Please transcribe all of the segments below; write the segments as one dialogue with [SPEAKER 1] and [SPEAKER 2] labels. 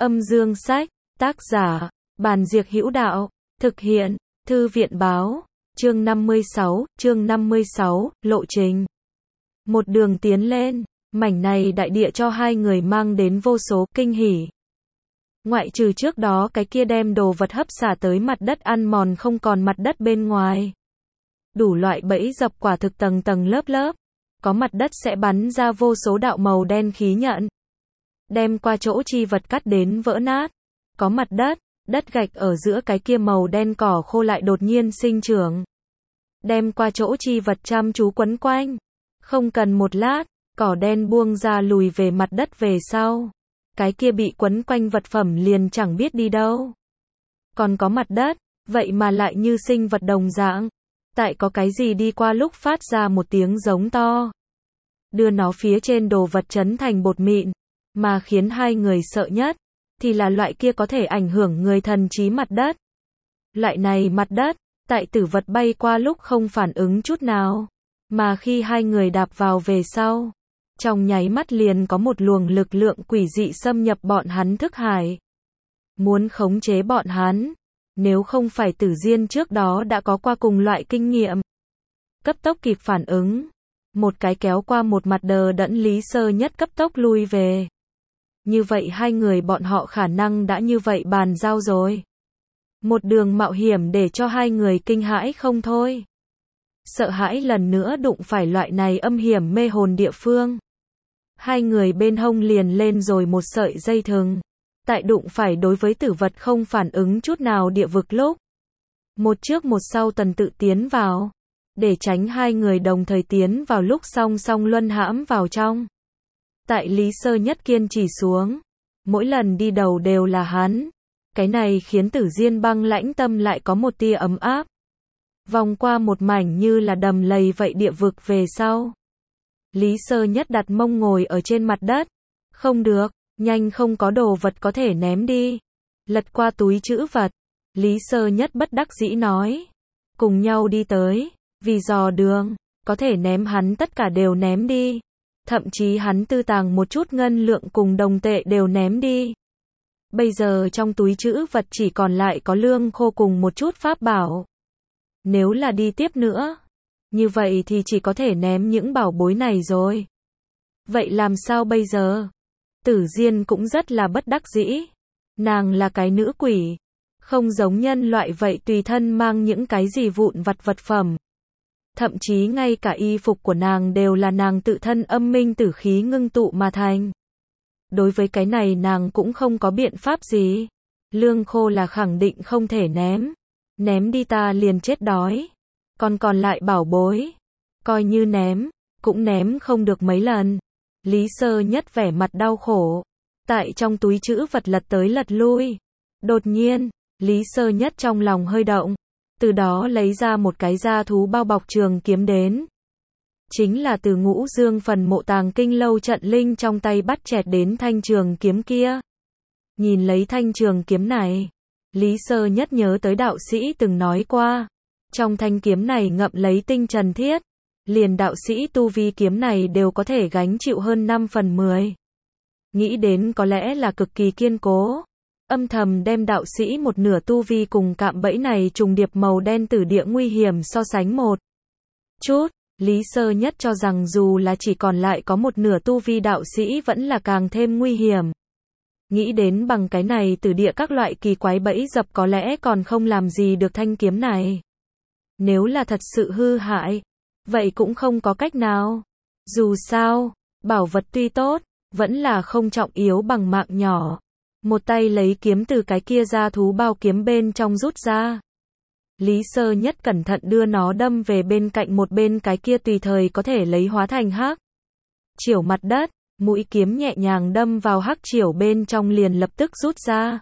[SPEAKER 1] Âm dương sách, tác giả, Bàn Diệc Hữu Đạo, thực hiện, Thư viện báo, chương 56, lộ trình. Một đường tiến lên, mảnh này đại địa cho hai người mang đến vô số kinh hỉ. Ngoại trừ trước đó cái kia đem đồ vật hấp xả tới mặt đất ăn mòn không còn mặt đất bên ngoài. Đủ loại bẫy dập quả thực tầng tầng lớp lớp, có mặt đất sẽ bắn ra vô số đạo màu đen khí nhận. Đem qua chỗ chi vật cắt đến vỡ nát. Có mặt đất gạch ở giữa cái kia màu đen cỏ khô lại đột nhiên sinh trưởng. Đem qua chỗ chi vật chăm chú quấn quanh. Không cần một lát, cỏ đen buông ra lùi về mặt đất về sau. Cái kia bị quấn quanh vật phẩm liền chẳng biết đi đâu. Còn có mặt đất, vậy mà lại như sinh vật đồng dạng. Tại có cái gì đi qua lúc phát ra một tiếng giống to. Đưa nó phía trên đồ vật chấn thành bột mịn. Mà khiến hai người sợ nhất, thì là loại kia có thể ảnh hưởng người thần trí mặt đất. Loại này mặt đất, tại tử vật bay qua lúc không phản ứng chút nào. Mà khi hai người đạp vào về sau, trong nháy mắt liền có một luồng lực lượng quỷ dị xâm nhập bọn hắn thức hải. Muốn khống chế bọn hắn, nếu không phải Tử Diên trước đó đã có qua cùng loại kinh nghiệm. Cấp tốc kịp phản ứng, một cái kéo qua một mặt đờ đẫn Lý Sơ Nhất cấp tốc lui về. Như vậy hai người bọn họ khả năng đã như vậy bàn giao rồi. Một đường mạo hiểm để cho hai người kinh hãi không thôi. Sợ hãi lần nữa đụng phải loại này âm hiểm mê hồn địa phương. Hai người bên hông liền lên rồi một sợi dây thừng. Tại đụng phải đối với tử vật không phản ứng chút nào địa vực lúc. Một trước một sau tần tự tiến vào. Để tránh hai người đồng thời tiến vào lúc song song luân hãm vào trong. Tại Lý Sơ Nhất kiên trì xuống. Mỗi lần đi đầu đều là hắn. Cái này khiến Tử Diên băng lãnh tâm lại có một tia ấm áp. Vòng qua một mảnh như là đầm lầy vậy địa vực về sau. Lý Sơ Nhất đặt mông ngồi ở trên mặt đất. Không được, nhanh không có đồ vật có thể ném đi. Lật qua túi trữ vật. Lý Sơ Nhất bất đắc dĩ nói. Cùng nhau đi tới, vì dò đường, có thể ném hắn tất cả đều ném đi. Thậm chí hắn tư tàng một chút ngân lượng cùng đồng tệ đều ném đi. Bây giờ trong túi trữ vật chỉ còn lại có lương khô cùng một chút pháp bảo. Nếu là đi tiếp nữa, như vậy thì chỉ có thể ném những bảo bối này rồi. Vậy làm sao bây giờ? Tử Diên cũng rất là bất đắc dĩ. Nàng là cái nữ quỷ, không giống nhân loại vậy tùy thân mang những cái gì vụn vặt vật phẩm. Thậm chí ngay cả y phục của nàng đều là nàng tự thân âm minh tử khí ngưng tụ mà thành. Đối với cái này nàng cũng không có biện pháp gì. Lương khô là khẳng định không thể ném. Ném đi ta liền chết đói. Còn lại bảo bối, coi như ném, cũng ném không được mấy lần. Lý Sơ Nhất vẻ mặt đau khổ. Tại trong túi trữ vật lật tới lật lui. Đột nhiên, Lý Sơ Nhất trong lòng hơi động. Từ đó lấy ra một cái da thú bao bọc trường kiếm đến. Chính là từ Ngũ Dương phần mộ tàng kinh lâu trận linh trong tay bắt chẹt đến thanh trường kiếm kia. Nhìn lấy thanh trường kiếm này, Lý Sơ Nhất nhớ tới đạo sĩ từng nói qua. Trong thanh kiếm này ngậm lấy tinh trần thiết. Liền đạo sĩ tu vi kiếm này đều có thể gánh chịu hơn 5/10. Nghĩ đến có lẽ là cực kỳ kiên cố. Âm thầm đem đạo sĩ một nửa tu vi cùng cạm bẫy này trùng điệp màu đen tử địa nguy hiểm so sánh một chút. Lý Sơ Nhất cho rằng dù là chỉ còn lại có một nửa tu vi đạo sĩ vẫn là càng thêm nguy hiểm. Nghĩ đến bằng cái này tử địa các loại kỳ quái bẫy dập có lẽ còn không làm gì được thanh kiếm này. Nếu là thật sự hư hại, vậy cũng không có cách nào. Dù sao, bảo vật tuy tốt, vẫn là không trọng yếu bằng mạng nhỏ. Một tay lấy kiếm từ cái kia ra thú bao kiếm bên trong rút ra. Lý Sơ Nhất cẩn thận đưa nó đâm về bên cạnh một bên cái kia tùy thời có thể lấy hóa thành hắc chỉu mặt đất. Mũi kiếm nhẹ nhàng đâm vào hắc chỉu bên trong liền lập tức rút ra.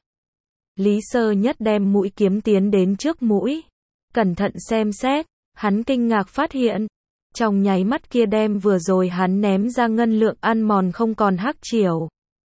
[SPEAKER 1] Lý Sơ Nhất đem mũi kiếm tiến đến trước mũi. Cẩn thận xem xét, hắn kinh ngạc phát hiện. Trong nháy mắt kia đem vừa rồi hắn ném ra ngân lượng ăn mòn không còn hắc chỉu.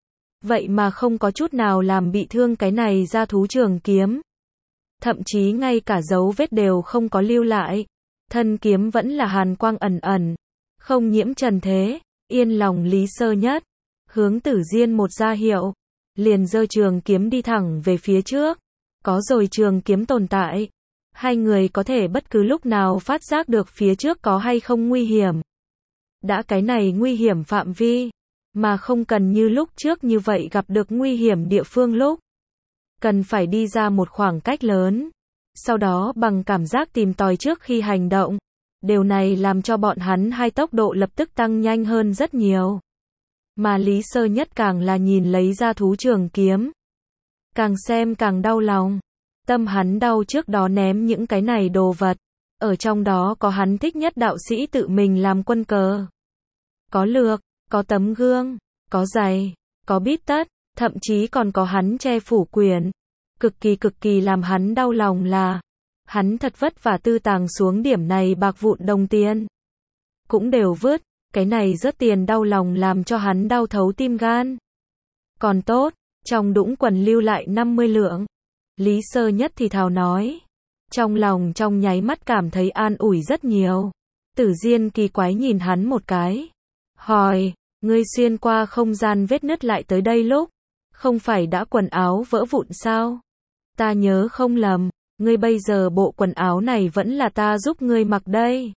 [SPEAKER 1] Vậy mà không có chút nào làm bị thương cái này ra thú trường kiếm. Thậm chí ngay cả dấu vết đều không có lưu lại. Thân kiếm vẫn là hàn quang ẩn ẩn. Không nhiễm trần thế. Yên lòng Lý Sơ Nhất. Hướng Tử Diên một ra hiệu. liền giơ trường kiếm đi thẳng về phía trước. Có rồi trường kiếm tồn tại, hai người có thể bất cứ lúc nào phát giác được phía trước có hay không nguy hiểm. Đã cái này nguy hiểm phạm vi, mà không cần như lúc trước như vậy gặp được nguy hiểm địa phương lúc. Cần phải đi ra một khoảng cách lớn, sau đó bằng cảm giác tìm tòi trước khi hành động. Điều này làm cho bọn hắn hai tốc độ lập tức tăng nhanh hơn rất nhiều. Mà Lý Sơ Nhất càng là nhìn lấy ra thú trường kiếm. Càng xem càng đau lòng. Tâm hắn đau trước đó ném những cái này đồ vật. Ở trong đó có hắn thích nhất đạo sĩ tự mình làm quân cờ. Có lược, có tấm gương, có giày, có bít tất, thậm chí còn có hắn che phủ quyển. Cực kỳ làm hắn đau lòng là, hắn thật vất vả tư tàng xuống điểm này bạc vụn đồng tiền. Cũng đều vứt, cái này rớt tiền đau lòng làm cho hắn đau thấu tim gan. Còn tốt, trong đũng quần lưu lại 50 lượng. Lý Sơ Nhất thì thào nói. Trong lòng trong nháy mắt cảm thấy an ủi rất nhiều. Tử Diên kỳ quái nhìn hắn một cái. Hỏi, ngươi xuyên qua không gian vết nứt lại tới đây lúc, không phải đã quần áo vỡ vụn sao? Ta nhớ không lầm, ngươi bây giờ bộ quần áo này vẫn là ta giúp ngươi mặc đây.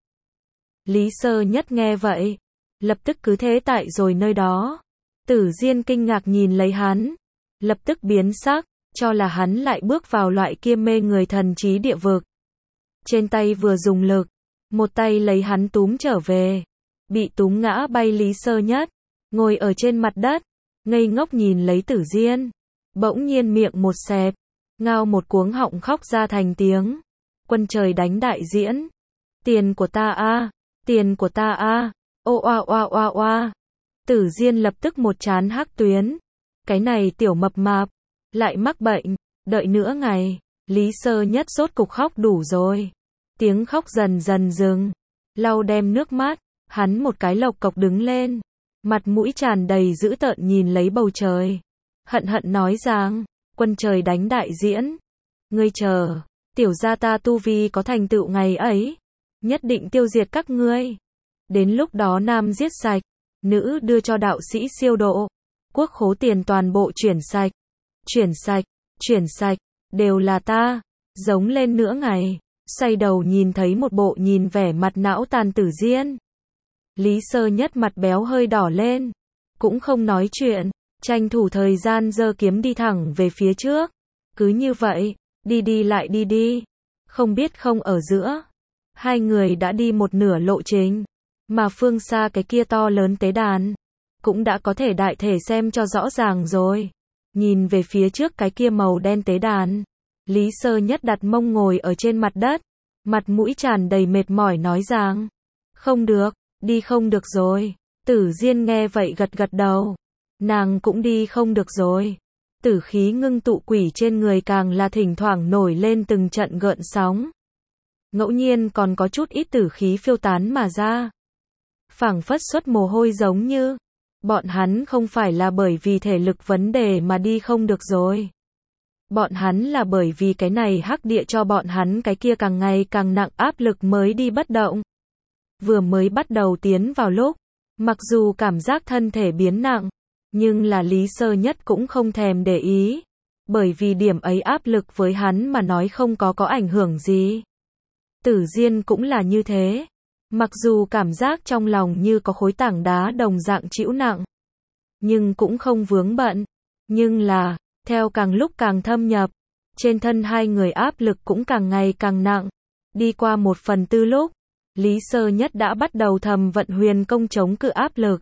[SPEAKER 1] Lý Sơ Nhất nghe vậy, lập tức cứ thế tại rồi nơi đó. Tử Diên kinh ngạc nhìn lấy hắn, lập tức biến sắc, cho là hắn lại bước vào loại kia mê người thần trí địa vực. Trên tay vừa dùng lực, một tay lấy hắn túm trở về. Bị túm ngã bay Lý Sơ Nhất, ngồi ở trên mặt đất, ngây ngốc nhìn lấy Tử Diên. Bỗng nhiên miệng một xẹp, ngao một cuống họng khóc ra thành tiếng. Quân trời đánh đại diễn. Tiền của ta a, tiền của ta a, ô oa oa oa oa. Tử Diên lập tức một trán hắc tuyến. Cái này tiểu mập mạp, lại mắc bệnh, đợi nửa ngày. Lý Sơ Nhất rốt cục khóc đủ rồi. Tiếng khóc dần dần dừng, lau đem nước mắt, hắn một cái lộc cộc đứng lên, mặt mũi tràn đầy dữ tợn nhìn lấy bầu trời. Hận hận nói rằng, quân trời đánh đại diễn. Ngươi chờ, tiểu gia ta tu vi có thành tựu ngày ấy, nhất định tiêu diệt các ngươi. Đến lúc đó nam giết sạch, nữ đưa cho đạo sĩ siêu độ, quốc khố tiền toàn bộ chuyển sạch. Chuyển sạch, đều là ta. Giống lên nửa ngày, xoay đầu nhìn thấy một bộ nhìn vẻ mặt não tàn Tử Diên. Lý Sơ Nhất mặt béo hơi đỏ lên, cũng không nói chuyện, tranh thủ thời gian giơ kiếm đi thẳng về phía trước. Cứ như vậy, đi lại đi, không biết không ở giữa. Hai người đã đi một nửa lộ trình, mà phương xa cái kia to lớn tế đàn, cũng đã có thể đại thể xem cho rõ ràng rồi. Nhìn về phía trước cái kia màu đen tế đàn, Lý Sơ Nhất đặt mông ngồi ở trên mặt đất, mặt mũi tràn đầy mệt mỏi nói rằng, không được, đi không được rồi. Tử Diên nghe vậy gật gật đầu, nàng cũng đi không được rồi. Tử khí ngưng tụ quỷ trên người càng là thỉnh thoảng nổi lên từng trận gợn sóng. Ngẫu nhiên còn có chút ít tử khí phiêu tán mà ra. Phảng phất xuất mồ hôi giống như, bọn hắn không phải là bởi vì thể lực vấn đề mà đi không được rồi. Bọn hắn là bởi vì cái này hắc địa cho bọn hắn cái kia càng ngày càng nặng áp lực mới đi bất động. Vừa mới bắt đầu tiến vào lúc, mặc dù cảm giác thân thể biến nặng, nhưng là Lý Sơ Nhất cũng không thèm để ý. Bởi vì điểm ấy áp lực với hắn mà nói không có ảnh hưởng gì. Tử Diên cũng là như thế. Mặc dù cảm giác trong lòng như có khối tảng đá đồng dạng trĩu nặng, nhưng cũng không vướng bận. Nhưng là, theo càng lúc càng thâm nhập, trên thân hai người áp lực cũng càng ngày càng nặng. Đi qua 1/4 lúc, Lý Sơ Nhất đã bắt đầu thầm vận huyền công chống cự áp lực.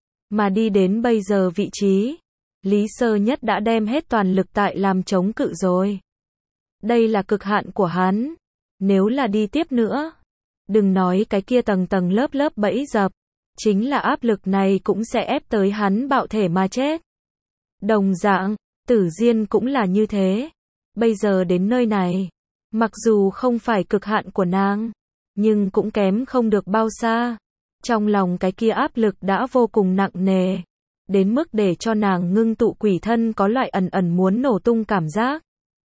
[SPEAKER 1] Mà đi đến bây giờ vị trí, Lý Sơ Nhất đã đem hết toàn lực tại làm chống cự rồi. Đây là cực hạn của hắn. Nếu là đi tiếp nữa, đừng nói cái kia tầng tầng lớp lớp bẫy dập, chính là áp lực này cũng sẽ ép tới hắn bạo thể mà chết. Đồng dạng, Tử Diên cũng là như thế. Bây giờ đến nơi này, mặc dù không phải cực hạn của nàng, nhưng cũng kém không được bao xa. Trong lòng cái kia áp lực đã vô cùng nặng nề, đến mức để cho nàng ngưng tụ quỷ thân có loại ẩn ẩn muốn nổ tung cảm giác.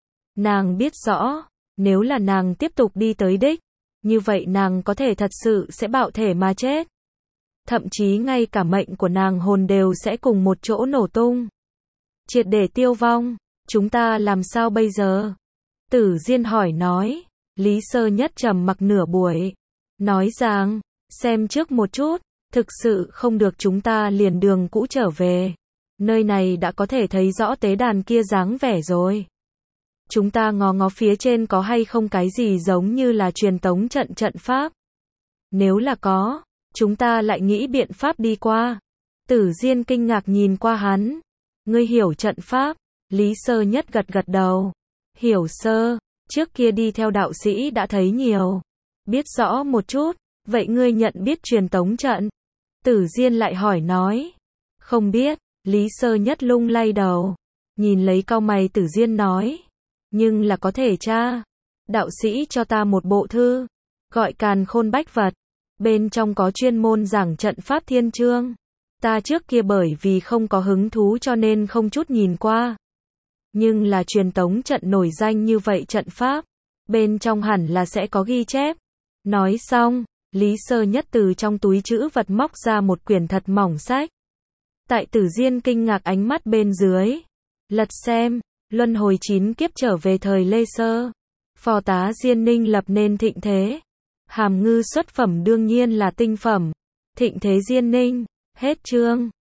[SPEAKER 1] Nàng biết rõ, nếu là nàng tiếp tục đi tới đích, như vậy nàng có thể thật sự sẽ bạo thể mà chết. Thậm chí ngay cả mệnh của nàng hồn đều sẽ cùng một chỗ nổ tung. triệt để tiêu vong, chúng ta làm sao bây giờ? Tử Diên hỏi nói. Lý Sơ Nhất trầm mặc nửa buổi, nói rằng, xem trước một chút, thực sự không được chúng ta liền đường cũ trở về. Nơi này đã có thể thấy rõ tế đàn kia dáng vẻ rồi. Chúng ta ngó ngó phía trên có hay không cái gì giống như là truyền tống trận pháp. Nếu là có, chúng ta lại nghĩ biện pháp đi qua. Tử Diên kinh ngạc nhìn qua hắn. Ngươi hiểu trận pháp? Lý Sơ Nhất gật gật đầu. Hiểu sơ, trước kia đi theo đạo sĩ đã thấy nhiều. Biết rõ một chút, vậy ngươi nhận biết truyền tống trận? Tử Diên lại hỏi nói. Không biết, Lý Sơ Nhất lung lay đầu. Nhìn lấy cau mày Tử Diên nói. Nhưng là có thể tra. Đạo sĩ cho ta một bộ thư, gọi Càn Khôn Bách Vật. Bên trong có chuyên môn giảng trận pháp thiên chương. Ta trước kia bởi vì không có hứng thú cho nên không chút nhìn qua. Nhưng là truyền tống trận nổi danh như vậy trận pháp, bên trong hẳn là sẽ có ghi chép. Nói xong, Lý Sơ Nhất từ trong túi trữ vật móc ra một quyển thật mỏng sách. Tại Tử Diên kinh ngạc ánh mắt bên dưới. Lật xem, luân hồi 9 kiếp trở về thời Lê Sơ. Phò tá Diên Ninh lập nên thịnh thế. Hàm ngư xuất phẩm đương nhiên là tinh phẩm. Thịnh thế Diên Ninh, hết chương.